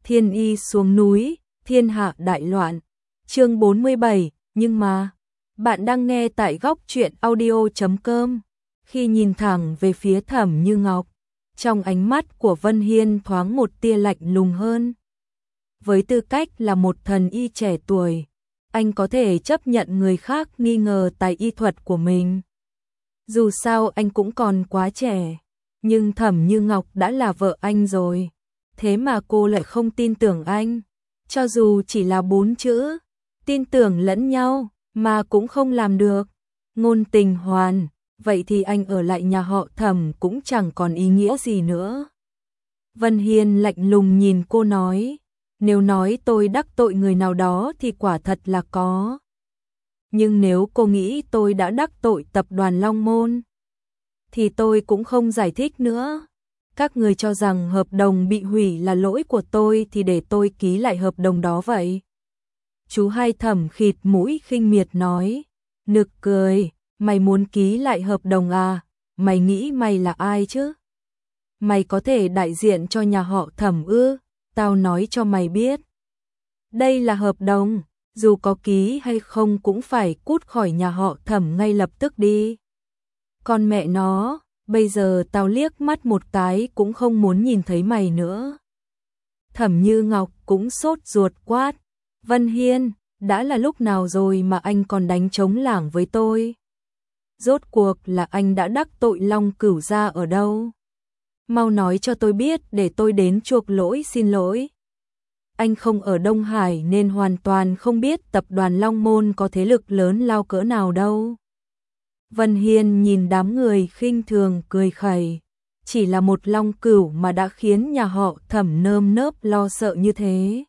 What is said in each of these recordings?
Thiên y xuống núi, thiên hạ đại loạn. Chương 47, nhưng mà, bạn đang nghe tại góc truyện audio.com. Khi nhìn thẳng về phía Thẩm Như Ngọc, trong ánh mắt của Vân Hiên thoáng một tia lạnh lùng hơn. Với tư cách là một thần y trẻ tuổi, anh có thể chấp nhận người khác nghi ngờ tài y thuật của mình. Dù sao anh cũng còn quá trẻ, nhưng Thẩm Như Ngọc đã là vợ anh rồi. Thế mà cô lại không tin tưởng anh. Cho dù chỉ là 4 chữ, tin tưởng lẫn nhau, mà cũng không làm được. Ngôn tình hoàn, vậy thì anh ở lại nhà họ Thẩm cũng chẳng còn ý nghĩa gì nữa. Vân Hiên lạnh lùng nhìn cô nói, nếu nói tôi đắc tội người nào đó thì quả thật là có. Nhưng nếu cô nghĩ tôi đã đắc tội tập đoàn Long Môn, thì tôi cũng không giải thích nữa. Các người cho rằng hợp đồng bị hủy là lỗi của tôi thì để tôi ký lại hợp đồng đó vậy. Chú Hai Thẩm khịt mũi khinh miệt nói, nực cười, mày muốn ký lại hợp đồng à, mày nghĩ mày là ai chứ? Mày có thể đại diện cho nhà họ Thẩm ư? Tao nói cho mày biết. Đây là hợp đồng, dù có ký hay không cũng phải cút khỏi nhà họ Thẩm ngay lập tức đi. Con mẹ nó, bây giờ tao liếc mắt một cái cũng không muốn nhìn thấy mày nữa. Thẩm Như Ngọc cũng sốt ruột quát, Vân Hiên, đã là lúc nào rồi mà anh còn đánh trống lảng với tôi? Rốt cuộc là anh đã đắc tội Long Cửu gia ở đâu? Mau nói cho tôi biết để tôi đến chuộc lỗi xin lỗi. Anh không ở Đông Hải nên hoàn toàn không biết tập đoàn Long Môn có thế lực lớn lao cỡ nào đâu. Vân Hiên nhìn đám người khinh thường cười khẩy, chỉ là một Long Cửu mà đã khiến nhà họ Thẩm nơm nớp lo sợ như thế.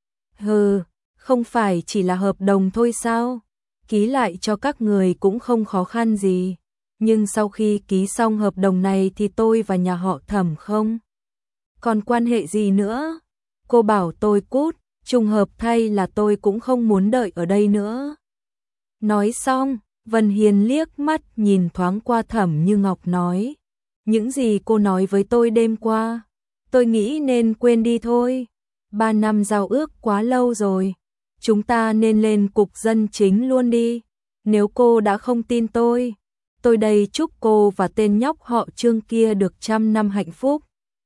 Hừ, không phải chỉ là hợp đồng thôi sao? Ký lại cho các người cũng không khó khăn gì. Nhưng sau khi ký xong hợp đồng này thì tôi và nhà họ Thẩm không còn quan hệ gì nữa. Cô bảo tôi cút, trùng hợp thay là tôi cũng không muốn đợi ở đây nữa. Nói xong, Vân Hiên liếc mắt nhìn thoáng qua Thẩm Như Ngọc nói, những gì cô nói với tôi đêm qua, tôi nghĩ nên quên đi thôi. 3 năm giao ước quá lâu rồi, chúng ta nên lên cục dân chính luôn đi. Nếu cô đã không tin tôi đây chúc cô và tên nhóc họ Trương kia được 100 năm hạnh phúc,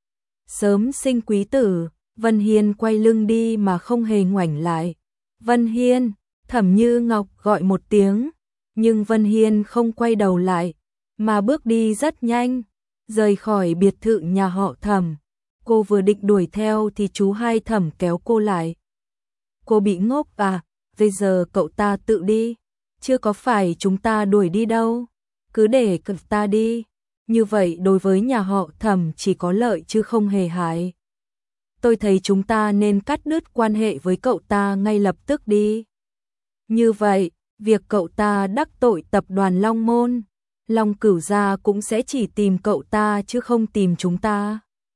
sớm sinh quý tử. Vân Hiên quay lưng đi mà không hề ngoảnh lại. Vân Hiên, Thẩm Như Ngọc gọi một tiếng, nhưng Vân Hiên không quay đầu lại, mà bước đi rất nhanh, rời khỏi biệt thự nhà họ Thẩm. Cô vừa định đuổi theo thì chú Hai Thẩm kéo cô lại. Cô bị ngốc à, bây giờ cậu ta tự đi, chưa có phải chúng ta đuổi đi đâu, cứ để cậu ta đi, như vậy đối với nhà họ Thẩm chỉ có lợi chứ không hề hại. Tôi thấy chúng ta nên cắt đứt quan hệ với cậu ta ngay lập tức đi. Như vậy, việc cậu ta đắc tội tập đoàn Long Môn, Long Cửu gia cũng sẽ chỉ tìm cậu ta chứ không tìm chúng ta.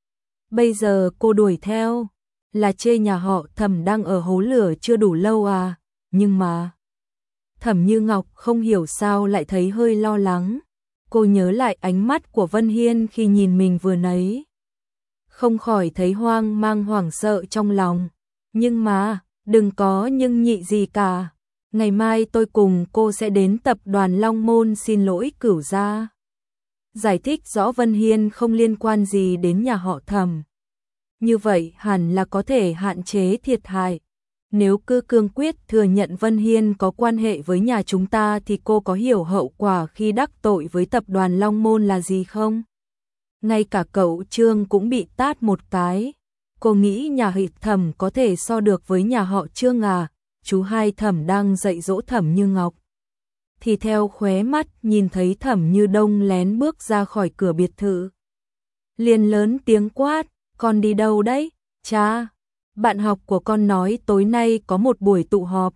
Bây giờ cô đuổi theo, là chê nhà họ Thẩm đang ở hố lửa chưa đủ lâu à, nhưng mà... Thẩm Như Ngọc không hiểu sao lại thấy hơi lo lắng. Cô nhớ lại ánh mắt của Vân Hiên khi nhìn mình vừa nãy, không khỏi thấy hoang mang hoảng sợ trong lòng. Nhưng mà, đừng có nhưng nhị gì cả. Ngày mai tôi cùng cô sẽ đến tập đoàn Long Môn xin lỗi Cửu gia. Giải thích rõ Vân Hiên không liên quan gì đến nhà họ Thẩm. Như vậy hẳn là có thể hạn chế thiệt hại. Nếu cứ cương quyết thừa nhận Vân Hiên có quan hệ với nhà chúng ta thì cô có hiểu hậu quả khi đắc tội với tập đoàn Long Môn là gì không? Ngay cả cậu Trương cũng bị tát một cái. Cô nghĩ nhà họ Thẩm có thể so được với nhà họ Trương à? Chú Hai Thẩm đang dạy dỗ Thẩm Như Ngọc, thì theo khóe mắt nhìn thấy Thẩm Như Đông lén bước ra khỏi cửa biệt thự, liền lớn tiếng quát, con đi đâu đấy? Cha, bạn học của con nói tối nay có một buổi tụ họp,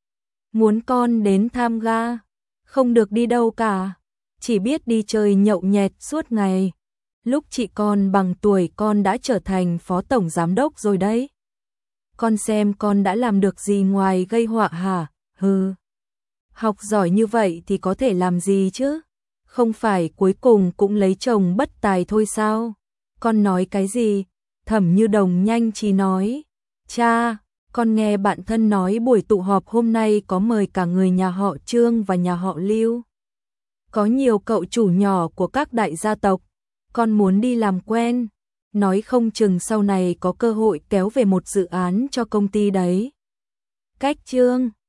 muốn con đến tham gia. Không được đi đâu cả, chỉ biết đi chơi nhậu nhẹt suốt ngày. Lúc chị con bằng tuổi con đã trở thành phó tổng giám đốc rồi đấy. Con xem con đã làm được gì ngoài gây họa hả? Hừ. Học giỏi như vậy thì có thể làm gì chứ? Không phải cuối cùng cũng lấy chồng bất tài thôi sao? Con nói cái gì? Thẩm Như Đồng nhanh trí nói. Cha, con nghe bạn thân nói buổi tụ họp hôm nay có mời cả người nhà họ Trương và nhà họ Lưu. Có nhiều cậu chủ nhỏ của các đại gia tộc, con muốn đi làm quen, nói không chừng sau này có cơ hội kéo về một dự án cho công ty đấy. Cách Trương